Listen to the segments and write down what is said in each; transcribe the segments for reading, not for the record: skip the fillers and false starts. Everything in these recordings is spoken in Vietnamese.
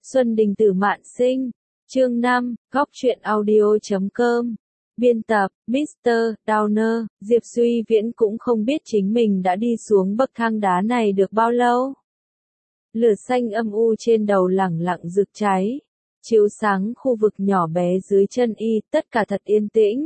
Xuân Đình Tử Mạn Sinh, chương 5, góc truyện audio.com. Biên tập, Mr. Downer, Diệp Duy Viễn cũng không biết chính mình đã đi xuống bậc thang đá này được bao lâu. Lửa xanh âm u trên đầu lẳng lặng rực cháy, chiếu sáng khu vực nhỏ bé dưới chân y, tất cả thật yên tĩnh.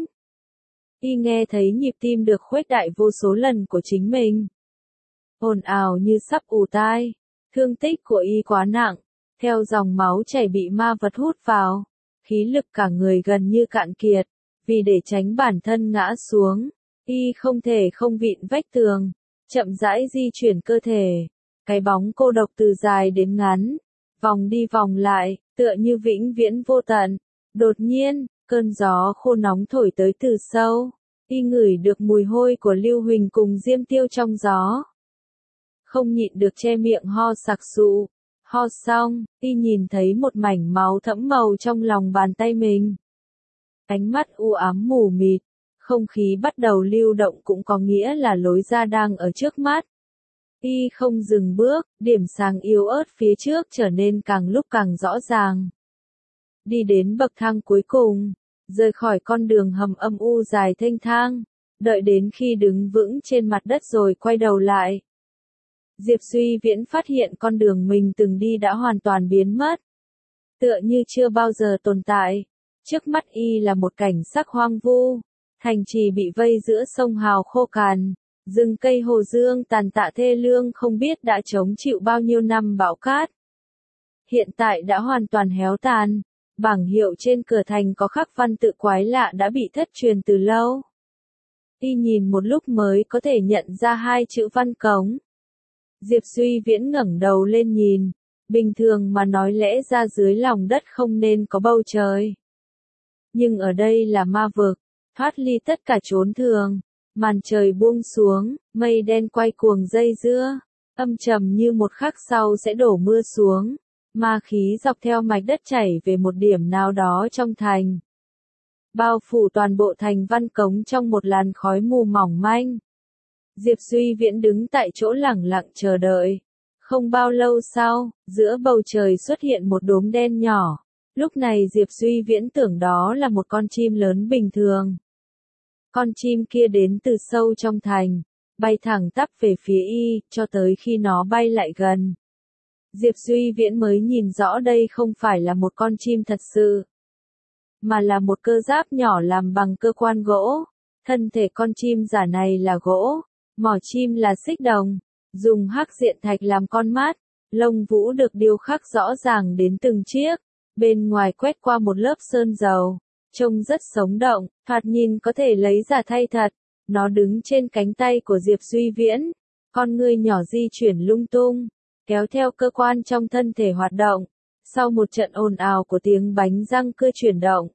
Y nghe thấy nhịp tim được khuếch đại vô số lần của chính mình. Ồn ào như sắp ù tai, thương tích của y quá nặng, theo dòng máu chảy bị ma vật hút vào, khí lực cả người gần như cạn kiệt, vì để tránh bản thân ngã xuống, y không thể không vịn vách tường, chậm rãi di chuyển cơ thể, cái bóng cô độc từ dài đến ngắn, vòng đi vòng lại, tựa như vĩnh viễn vô tận. Đột nhiên, cơn gió khô nóng thổi tới từ sâu, y ngửi được mùi hôi của Lưu Huỳnh cùng Diêm Tiêu trong gió. Không nhịn được che miệng ho sặc sụa. Ho xong, y nhìn thấy một mảnh máu thẫm màu trong lòng bàn tay mình. Ánh mắt u ám mù mịt, không khí bắt đầu lưu động cũng có nghĩa là lối ra đang ở trước mắt. Y không dừng bước, điểm sáng yếu ớt phía trước trở nên càng lúc càng rõ ràng. Đi đến bậc thang cuối cùng, rời khỏi con đường hầm âm u dài thênh thang, đợi đến khi đứng vững trên mặt đất rồi quay đầu lại. Diệp Duy Viễn phát hiện con đường mình từng đi đã hoàn toàn biến mất. Tựa như chưa bao giờ tồn tại. Trước mắt y là một cảnh sắc hoang vu. Thành trì bị vây giữa sông hào khô cằn. Rừng cây hồ dương tàn tạ thê lương không biết đã chống chịu bao nhiêu năm bão cát. Hiện tại đã hoàn toàn héo tàn. Bảng hiệu trên cửa thành có khắc văn tự quái lạ đã bị thất truyền từ lâu. Y nhìn một lúc mới có thể nhận ra hai chữ Văn Cống. Diệp Duy Viễn ngẩng đầu lên nhìn, bình thường mà nói lẽ ra dưới lòng đất không nên có bầu trời. Nhưng ở đây là ma vực, thoát ly tất cả chốn thường, màn trời buông xuống, mây đen quay cuồng dây dưa, âm trầm như một khắc sau sẽ đổ mưa xuống, ma khí dọc theo mạch đất chảy về một điểm nào đó trong thành. Bao phủ toàn bộ thành Văn Cống trong một làn khói mù mỏng manh. Diệp Duy Viễn đứng tại chỗ lẳng lặng chờ đợi. Không bao lâu sau, giữa bầu trời xuất hiện một đốm đen nhỏ. Lúc này Diệp Duy Viễn tưởng đó là một con chim lớn bình thường. Con chim kia đến từ sâu trong thành, bay thẳng tắp về phía y, cho tới khi nó bay lại gần. Diệp Duy Viễn mới nhìn rõ đây không phải là một con chim thật sự, mà là một cơ giáp nhỏ làm bằng cơ quan gỗ. Thân thể con chim giả này là gỗ. Mỏ chim là xích đồng, dùng hắc diện thạch làm con mắt, lông vũ được điêu khắc rõ ràng đến từng chiếc, bên ngoài quét qua một lớp sơn dầu, trông rất sống động, thoạt nhìn có thể lấy giả thay thật. Nó đứng trên cánh tay của Diệp Duy Viễn, con ngươi nhỏ di chuyển lung tung, kéo theo cơ quan trong thân thể hoạt động, sau một trận ồn ào của tiếng bánh răng cưa chuyển động.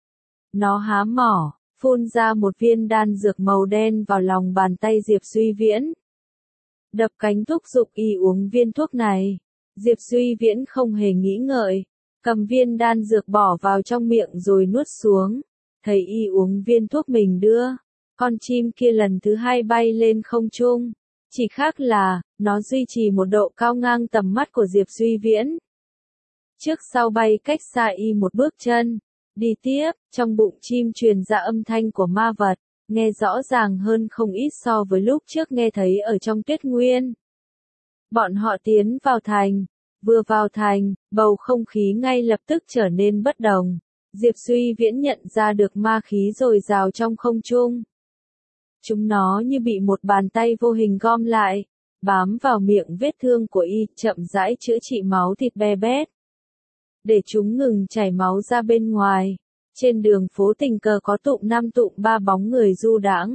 Nó há mỏ, phun ra một viên đan dược màu đen vào lòng bàn tay Diệp Duy Viễn. Đập cánh thúc giục y uống viên thuốc này. Diệp Duy Viễn không hề nghĩ ngợi, cầm viên đan dược bỏ vào trong miệng rồi nuốt xuống. Thấy y uống viên thuốc mình đưa, con chim kia lần thứ hai bay lên không trung. Chỉ khác là, nó duy trì một độ cao ngang tầm mắt của Diệp Duy Viễn. Trước sau bay cách xa y một bước chân. Đi tiếp, trong bụng chim truyền ra âm thanh của ma vật, nghe rõ ràng hơn không ít so với lúc trước nghe thấy ở trong Tuyết Nguyên. Bọn họ tiến vào thành, vừa vào thành, bầu không khí ngay lập tức trở nên bất đồng. Diệp Duy Viễn nhận ra được ma khí dồi dào trong không trung. Chúng nó như bị một bàn tay vô hình gom lại, bám vào miệng vết thương của y, chậm rãi chữa trị máu thịt be bét. Để chúng ngừng chảy máu ra bên ngoài, trên đường phố tình cờ có tụm 5 tụm 3 bóng người du đãng.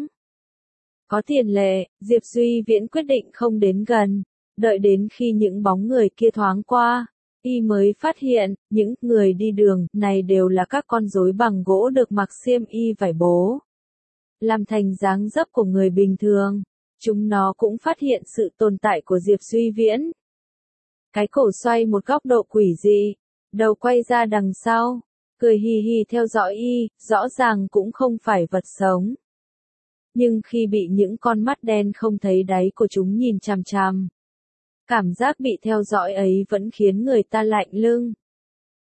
Có tiền lệ, Diệp Duy Viễn quyết định không đến gần, đợi đến khi những bóng người kia thoáng qua, y mới phát hiện, những người đi đường này đều là các con rối bằng gỗ được mặc xiêm y vải bố, làm thành dáng dấp của người bình thường. Chúng nó cũng phát hiện sự tồn tại của Diệp Duy Viễn. Cái cổ xoay một góc độ quỷ dị, đầu quay ra đằng sau, cười hì hì theo dõi y, rõ ràng cũng không phải vật sống. Nhưng khi bị những con mắt đen không thấy đáy của chúng nhìn chằm chằm, cảm giác bị theo dõi ấy vẫn khiến người ta lạnh lưng.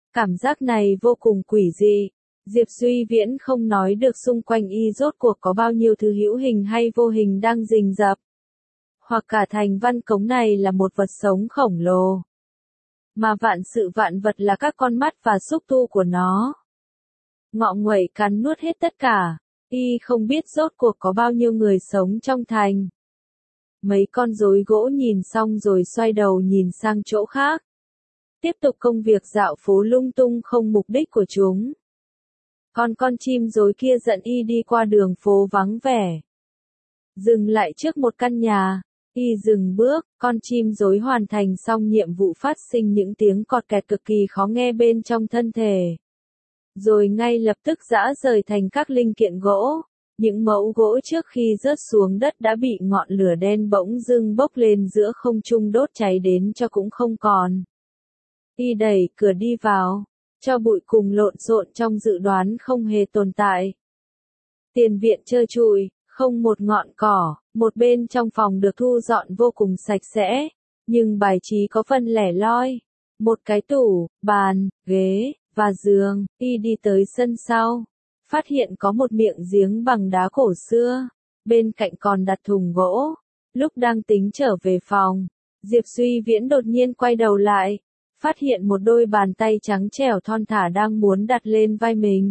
Cảm giác này vô cùng quỷ dị. Diệp Duy Viễn không nói được xung quanh y rốt cuộc có bao nhiêu thứ hữu hình hay vô hình đang rình rập. Hoặc cả thành văn cống này là một vật sống khổng lồ. Mà vạn sự vạn vật là các con mắt và xúc tu của nó. Ngọ nguậy cắn nuốt hết tất cả. Y không biết rốt cuộc có bao nhiêu người sống trong thành. Mấy con rối gỗ nhìn xong rồi xoay đầu nhìn sang chỗ khác. Tiếp tục công việc dạo phố lung tung không mục đích của chúng. Còn con chim rối kia dẫn y đi qua đường phố vắng vẻ. Dừng lại trước một căn nhà. Y dừng bước, con chim rối hoàn thành xong nhiệm vụ phát sinh những tiếng cọt kẹt cực kỳ khó nghe bên trong thân thể. Rồi ngay lập tức giã rời thành các linh kiện gỗ. Những mẫu gỗ trước khi rớt xuống đất đã bị ngọn lửa đen bỗng dưng bốc lên giữa không trung đốt cháy đến cho cũng không còn. Y đẩy cửa đi vào, cho bụi cùng lộn xộn trong dự đoán không hề tồn tại. Tiền viện trơ trụi, không một ngọn cỏ, một bên trong phòng được thu dọn vô cùng sạch sẽ, nhưng bài trí có phần lẻ loi. Một cái tủ, bàn, ghế, và giường. Y đi tới sân sau, phát hiện có một miệng giếng bằng đá cổ xưa, bên cạnh còn đặt thùng gỗ. Lúc đang tính trở về phòng, Diệp Duy Viễn đột nhiên quay đầu lại, phát hiện một đôi bàn tay trắng trẻo thon thả đang muốn đặt lên vai mình.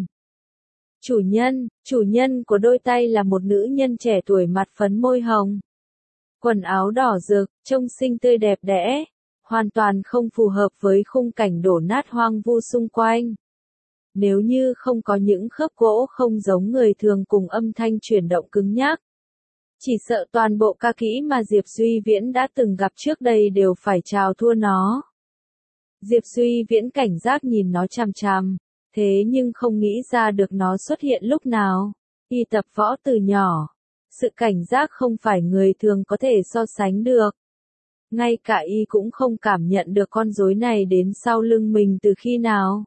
Chủ nhân của đôi tay là một nữ nhân trẻ tuổi mặt phấn môi hồng. Quần áo đỏ rực, trông xinh tươi đẹp đẽ, hoàn toàn không phù hợp với khung cảnh đổ nát hoang vu xung quanh. Nếu như không có những khớp gỗ không giống người thường cùng âm thanh chuyển động cứng nhắc, chỉ sợ toàn bộ ca kỹ mà Diệp Duy Viễn đã từng gặp trước đây đều phải chào thua nó. Diệp Duy Viễn cảnh giác nhìn nó chằm chằm, thế nhưng không nghĩ ra được nó xuất hiện lúc nào. Y tập võ từ nhỏ, sự cảnh giác không phải người thường có thể so sánh được. Ngay cả y cũng không cảm nhận được con rối này đến sau lưng mình từ khi nào.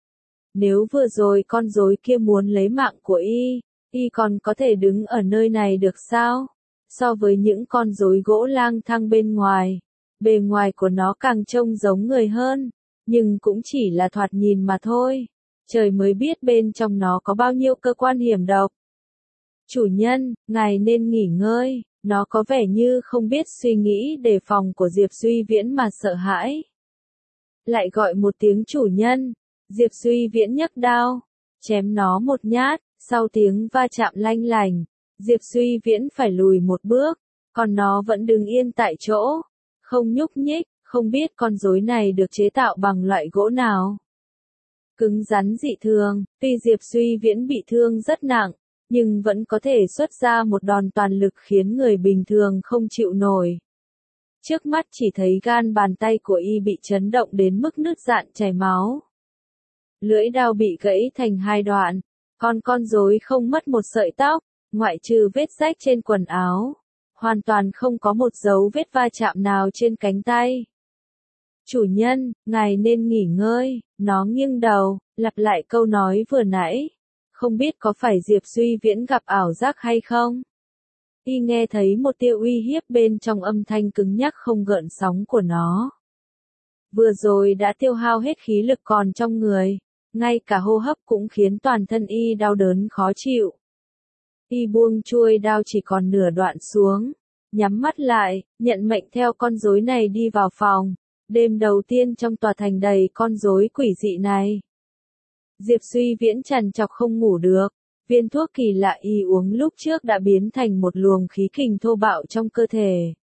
Nếu vừa rồi con rối kia muốn lấy mạng của y còn có thể đứng ở nơi này được sao? So với những con rối gỗ lang thang bên ngoài, bề ngoài của nó càng trông giống người hơn, nhưng cũng chỉ là thoạt nhìn mà thôi. Trời mới biết bên trong nó có bao nhiêu cơ quan hiểm độc. Chủ nhân, ngài nên nghỉ ngơi. Nó có vẻ như không biết suy nghĩ đề phòng của Diệp Duy Viễn mà sợ hãi. Lại gọi một tiếng chủ nhân. Diệp Duy Viễn nhấc đao, chém nó một nhát. Sau tiếng va chạm lanh lành, Diệp Duy Viễn phải lùi một bước, còn nó vẫn đứng yên tại chỗ, không nhúc nhích. Không biết con rối này được chế tạo bằng loại gỗ nào. Cứng rắn dị thường, tuy Diệp Duy Viễn bị thương rất nặng, nhưng vẫn có thể xuất ra một đòn toàn lực khiến người bình thường không chịu nổi. Trước mắt chỉ thấy gan bàn tay của y bị chấn động đến mức nứt rạn chảy máu. Lưỡi đao bị gãy thành hai đoạn, còn con rối không mất một sợi tóc, ngoại trừ vết rách trên quần áo. Hoàn toàn không có một dấu vết va chạm nào trên cánh tay. Chủ nhân, ngài nên nghỉ ngơi. Nó nghiêng đầu, lặp lại câu nói vừa nãy. Không biết có phải Diệp Duy Viễn gặp ảo giác hay không? Y nghe thấy một tia uy hiếp bên trong âm thanh cứng nhắc không gợn sóng của nó. Vừa rồi đã tiêu hao hết khí lực còn trong người, ngay cả hô hấp cũng khiến toàn thân y đau đớn khó chịu. Y buông chuôi đao chỉ còn nửa đoạn xuống, nhắm mắt lại, nhận mệnh theo con rối này đi vào phòng. Đêm đầu tiên trong tòa thành đầy con rối quỷ dị này. Diệp Duy Viễn trằn trọc không ngủ được, viên thuốc kỳ lạ y uống lúc trước đã biến thành một luồng khí kình thô bạo trong cơ thể.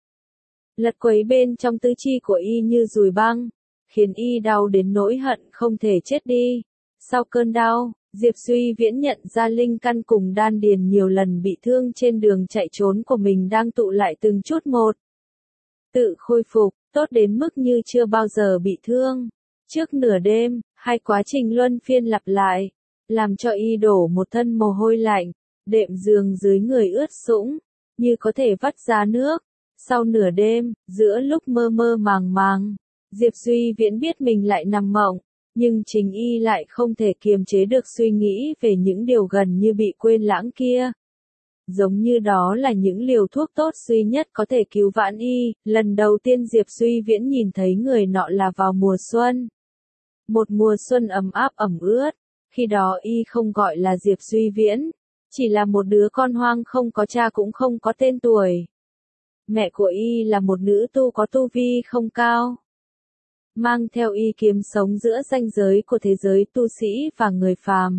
Lật quấy bên trong tứ chi của y như dùi băng, khiến y đau đến nỗi hận không thể chết đi. Sau cơn đau, Diệp Duy Viễn nhận ra linh căn cùng đan điền nhiều lần bị thương trên đường chạy trốn của mình đang tụ lại từng chút một. Tự khôi phục, tốt đến mức như chưa bao giờ bị thương. Trước nửa đêm, hai quá trình luân phiên lặp lại, làm cho y đổ một thân mồ hôi lạnh, đệm giường dưới người ướt sũng, như có thể vắt ra nước. Sau nửa đêm, giữa lúc mơ mơ màng màng, Diệp Duy Viễn biết mình lại nằm mộng, nhưng chính y lại không thể kiềm chế được suy nghĩ về những điều gần như bị quên lãng kia. Giống như đó là những liều thuốc tốt duy nhất có thể cứu vãn y. Lần đầu tiên Diệp Duy Viễn nhìn thấy người nọ là vào mùa xuân. Một mùa xuân ấm áp ẩm ướt, khi đó y không gọi là Diệp Duy Viễn, chỉ là một đứa con hoang không có cha cũng không có tên tuổi. Mẹ của y là một nữ tu có tu vi không cao, mang theo y kiếm sống giữa ranh giới của thế giới tu sĩ và người phàm.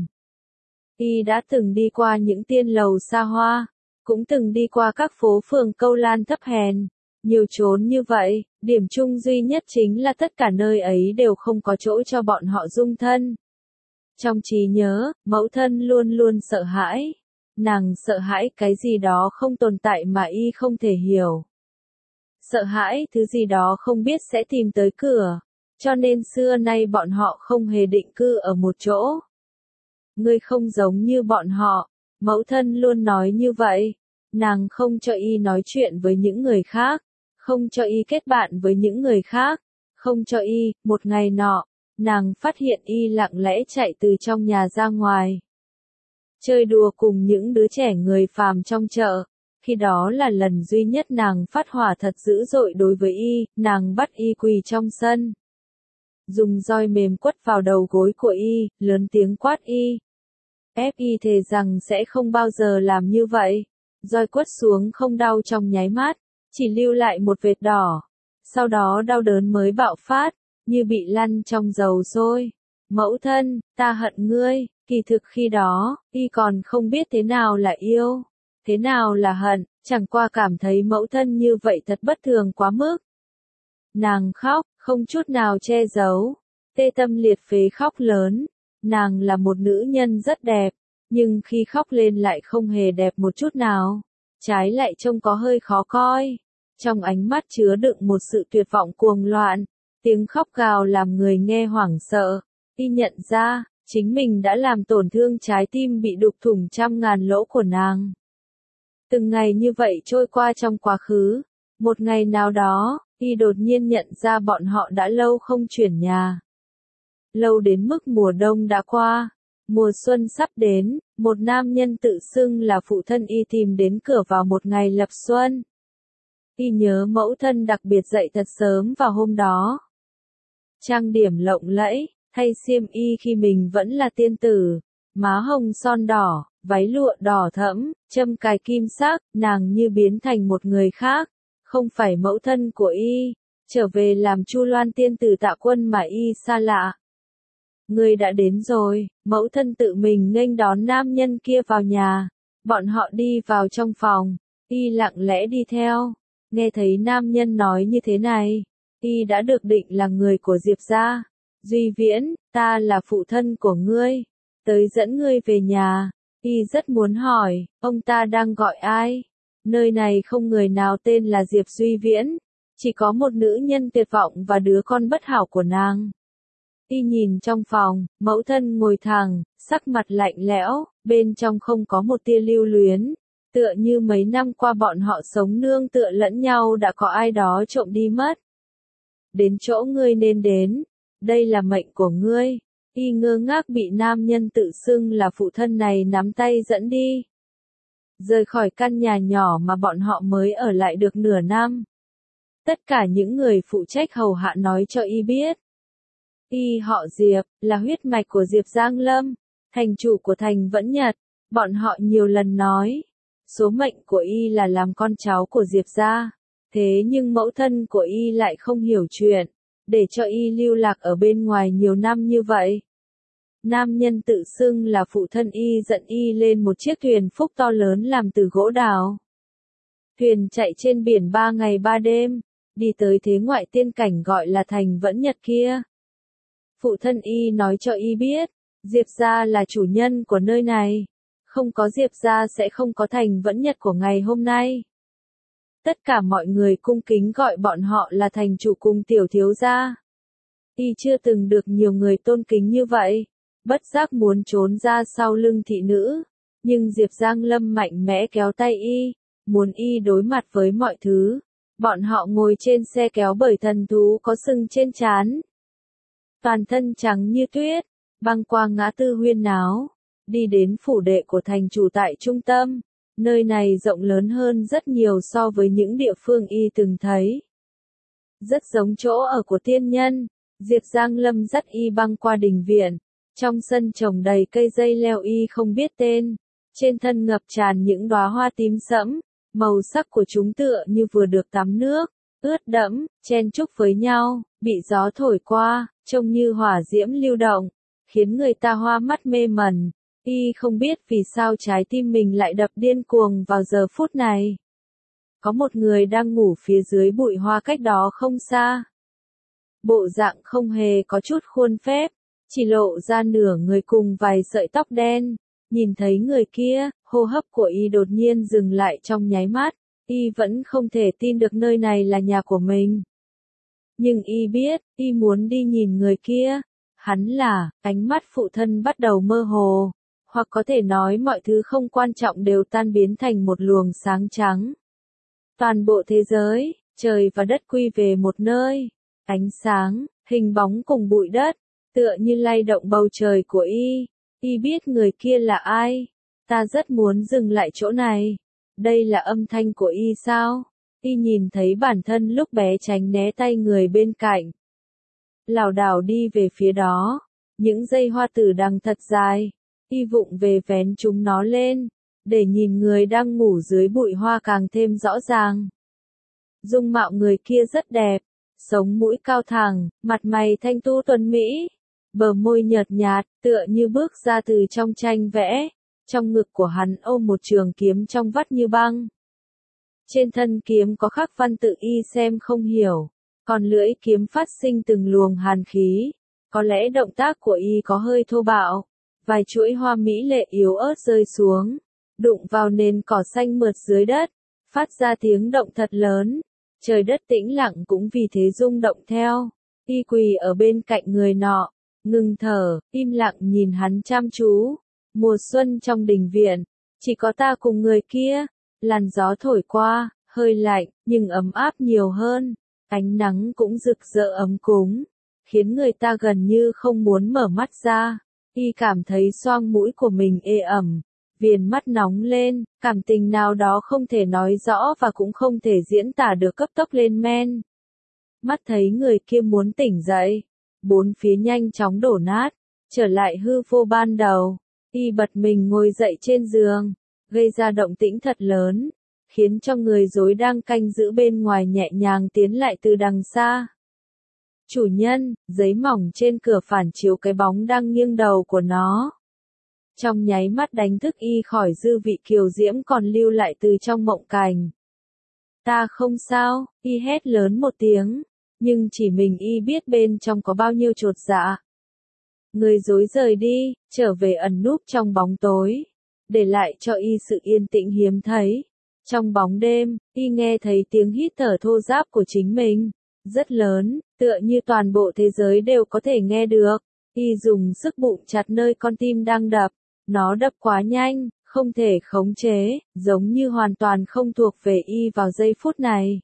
Y đã từng đi qua những tiên lầu xa hoa, cũng từng đi qua các phố phường câu lan thấp hèn, nhiều chốn như vậy, điểm chung duy nhất chính là tất cả nơi ấy đều không có chỗ cho bọn họ dung thân. Trong trí nhớ, mẫu thân luôn luôn sợ hãi. Nàng sợ hãi cái gì đó không tồn tại mà y không thể hiểu. Sợ hãi thứ gì đó không biết sẽ tìm tới cửa, cho nên xưa nay bọn họ không hề định cư ở một chỗ. Ngươi không giống như bọn họ, mẫu thân luôn nói như vậy. Nàng không cho y nói chuyện với những người khác, không cho y kết bạn với những người khác, không cho y. Một ngày nọ, nàng phát hiện y lặng lẽ chạy từ trong nhà ra ngoài, chơi đùa cùng những đứa trẻ người phàm trong chợ. Khi đó là lần duy nhất nàng phát hỏa thật dữ dội đối với y, nàng bắt y quỳ trong sân, dùng roi mềm quất vào đầu gối của y, lớn tiếng quát y. Ép y thề rằng sẽ không bao giờ làm như vậy. Roi quất xuống không đau trong nháy mắt, chỉ lưu lại một vệt đỏ. Sau đó đau đớn mới bạo phát, như bị lăn trong dầu sôi. Mẫu thân, ta hận ngươi. Kỳ thực khi đó, y còn không biết thế nào là yêu, thế nào là hận, chẳng qua cảm thấy mẫu thân như vậy thật bất thường quá mức. Nàng khóc, không chút nào che giấu, tê tâm liệt phế khóc lớn. Nàng là một nữ nhân rất đẹp, nhưng khi khóc lên lại không hề đẹp một chút nào, trái lại trông có hơi khó coi. Trong ánh mắt chứa đựng một sự tuyệt vọng cuồng loạn, tiếng khóc gào làm người nghe hoảng sợ. Y nhận ra, chính mình đã làm tổn thương trái tim bị đục thủng trăm ngàn lỗ của nàng. Từng ngày như vậy trôi qua trong quá khứ, một ngày nào đó, y đột nhiên nhận ra bọn họ đã lâu không chuyển nhà. Lâu đến mức mùa đông đã qua, mùa xuân sắp đến, một nam nhân tự xưng là phụ thân y tìm đến cửa vào một ngày lập xuân. Y nhớ mẫu thân đặc biệt dậy thật sớm vào hôm đó, trang điểm lộng lẫy, thay xiêm y khi mình vẫn là tiên tử, má hồng son đỏ, váy lụa đỏ thẫm, châm cài kim sắc, nàng như biến thành một người khác, không phải mẫu thân của y, trở về làm Chu Loan tiên tử Tạ Quân mà y xa lạ. Ngươi đã đến rồi, mẫu thân tự mình nghênh đón nam nhân kia vào nhà, bọn họ đi vào trong phòng, y lặng lẽ đi theo, nghe thấy nam nhân nói như thế này, y đã được định là người của Diệp gia. Duy Viễn, ta là phụ thân của ngươi, tới dẫn ngươi về nhà. Y rất muốn hỏi, ông ta đang gọi ai? Nơi này không người nào tên là Diệp Duy Viễn, chỉ có một nữ nhân tuyệt vọng và đứa con bất hảo của nàng. Y nhìn trong phòng, mẫu thân ngồi thẳng, sắc mặt lạnh lẽo, bên trong không có một tia lưu luyến, tựa như mấy năm qua bọn họ sống nương tựa lẫn nhau đã có ai đó trộm đi mất. Đến chỗ ngươi nên đến, đây là mệnh của ngươi. Y ngơ ngác bị nam nhân tự xưng là phụ thân này nắm tay dẫn đi, rời khỏi căn nhà nhỏ mà bọn họ mới ở lại được nửa năm. Tất cả những người phụ trách hầu hạ nói cho y biết, y họ Diệp, là huyết mạch của Diệp Giang Lâm, thành chủ của thành Vẫn Nhật. Bọn họ nhiều lần nói, số mệnh của y là làm con cháu của Diệp gia, thế nhưng mẫu thân của y lại không hiểu chuyện, để cho y lưu lạc ở bên ngoài nhiều năm như vậy. Nam nhân tự xưng là phụ thân y dẫn y lên một chiếc thuyền phúc to lớn làm từ gỗ đào. Thuyền chạy trên biển 3 ngày 3 đêm, đi tới thế ngoại tiên cảnh gọi là thành Vẫn Nhật kia. Phụ thân y nói cho y biết, Diệp gia là chủ nhân của nơi này, không có Diệp gia sẽ không có thành Vẫn Nhật của ngày hôm nay. Tất cả mọi người cung kính gọi bọn họ là thành chủ cùng tiểu thiếu gia. Y chưa từng được nhiều người tôn kính như vậy, bất giác muốn trốn ra sau lưng thị nữ, nhưng Diệp Giang Lâm mạnh mẽ kéo tay y, muốn y đối mặt với mọi thứ. Bọn họ ngồi trên xe kéo bởi thần thú có sừng trên trán, toàn thân trắng như tuyết, băng qua ngã tư huyên náo, đi đến phủ đệ của thành chủ tại trung tâm. Nơi này rộng lớn hơn rất nhiều so với những địa phương y từng thấy. Rất giống chỗ ở của tiên nhân, Diệp Giang Lâm dắt y băng qua đình viện. Trong sân trồng đầy cây dây leo y không biết tên. Trên thân ngập tràn những đóa hoa tím sẫm. Màu sắc của chúng tựa như vừa được tắm nước, ướt đẫm, chen chúc với nhau, bị gió thổi qua, trông như hỏa diễm lưu động, khiến người ta hoa mắt mê mẩn. Y không biết vì sao trái tim mình lại đập điên cuồng vào giờ phút này. Có một người đang ngủ phía dưới bụi hoa cách đó không xa. Bộ dạng không hề có chút khuôn phép, chỉ lộ ra nửa người cùng vài sợi tóc đen. Nhìn thấy người kia, hô hấp của y đột nhiên dừng lại trong nháy mắt, y vẫn không thể tin được nơi này là nhà của mình. Nhưng y biết, y muốn đi nhìn người kia. Hắn là, ánh mắt phụ thân bắt đầu mơ hồ, hoặc có thể nói mọi thứ không quan trọng đều tan biến thành một luồng sáng trắng. Toàn bộ thế giới, trời và đất quy về một nơi, ánh sáng, hình bóng cùng bụi đất, tựa như lay động bầu trời của y. Y biết người kia là ai. Ta rất muốn dừng lại chỗ này. Đây là âm thanh của y sao? Y nhìn thấy bản thân lúc bé tránh né tay người bên cạnh. Lảo đảo đi về phía đó. Những dây hoa tử đằng thật dài. Y vụng về vén chúng nó lên. Để nhìn người đang ngủ dưới bụi hoa càng thêm rõ ràng. Dung mạo người kia rất đẹp. Sống mũi cao thẳng, mặt mày thanh tú tuấn mỹ. Bờ môi nhợt nhạt, tựa như bước ra từ trong tranh vẽ. Trong ngực của hắn ôm một trường kiếm trong vắt như băng. Trên thân kiếm có khắc văn tự y xem không hiểu. Còn lưỡi kiếm phát sinh từng luồng hàn khí. Có lẽ động tác của y có hơi thô bạo. Vài chuỗi hoa mỹ lệ yếu ớt rơi xuống. Đụng vào nền cỏ xanh mượt dưới đất. Phát ra tiếng động thật lớn. Trời đất tĩnh lặng cũng vì thế rung động theo. Y quỳ ở bên cạnh người nọ. Ngừng thở, im lặng nhìn hắn chăm chú. Mùa xuân trong đình viện, chỉ có ta cùng người kia. Làn gió thổi qua, hơi lạnh, nhưng ấm áp nhiều hơn. Ánh nắng cũng rực rỡ ấm cúng, khiến người ta gần như không muốn mở mắt ra. Y cảm thấy xoang mũi của mình ê ẩm, viền mắt nóng lên, cảm tình nào đó không thể nói rõ và cũng không thể diễn tả được cấp tốc lên men. Mắt thấy người kia muốn tỉnh dậy. Bốn phía nhanh chóng đổ nát, trở lại hư vô ban đầu. Y bật mình ngồi dậy trên giường, gây ra động tĩnh thật lớn, khiến cho người rối đang canh giữ bên ngoài nhẹ nhàng tiến lại từ đằng xa. Chủ nhân, giấy mỏng trên cửa phản chiếu cái bóng đang nghiêng đầu của nó. Trong nháy mắt đánh thức y khỏi dư vị kiều diễm còn lưu lại từ trong mộng cảnh. Ta không sao, y hét lớn một tiếng. Nhưng chỉ mình y biết bên trong có bao nhiêu chột dạ. Người rối rời đi, trở về ẩn núp trong bóng tối. Để lại cho y sự yên tĩnh hiếm thấy. Trong bóng đêm, y nghe thấy tiếng hít thở thô ráp của chính mình. Rất lớn, tựa như toàn bộ thế giới đều có thể nghe được. Y dùng sức bụng chặt nơi con tim đang đập. Nó đập quá nhanh, không thể khống chế, giống như hoàn toàn không thuộc về y vào giây phút này.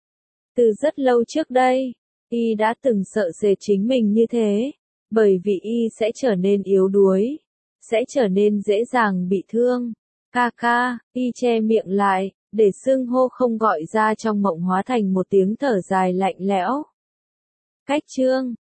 Từ rất lâu trước đây, y đã từng sợ sệt chính mình như thế, bởi vì y sẽ trở nên yếu đuối, sẽ trở nên dễ dàng bị thương. Ca ca, y che miệng lại, để xưng hô không gọi ra trong mộng hóa thành một tiếng thở dài lạnh lẽo. Cách chương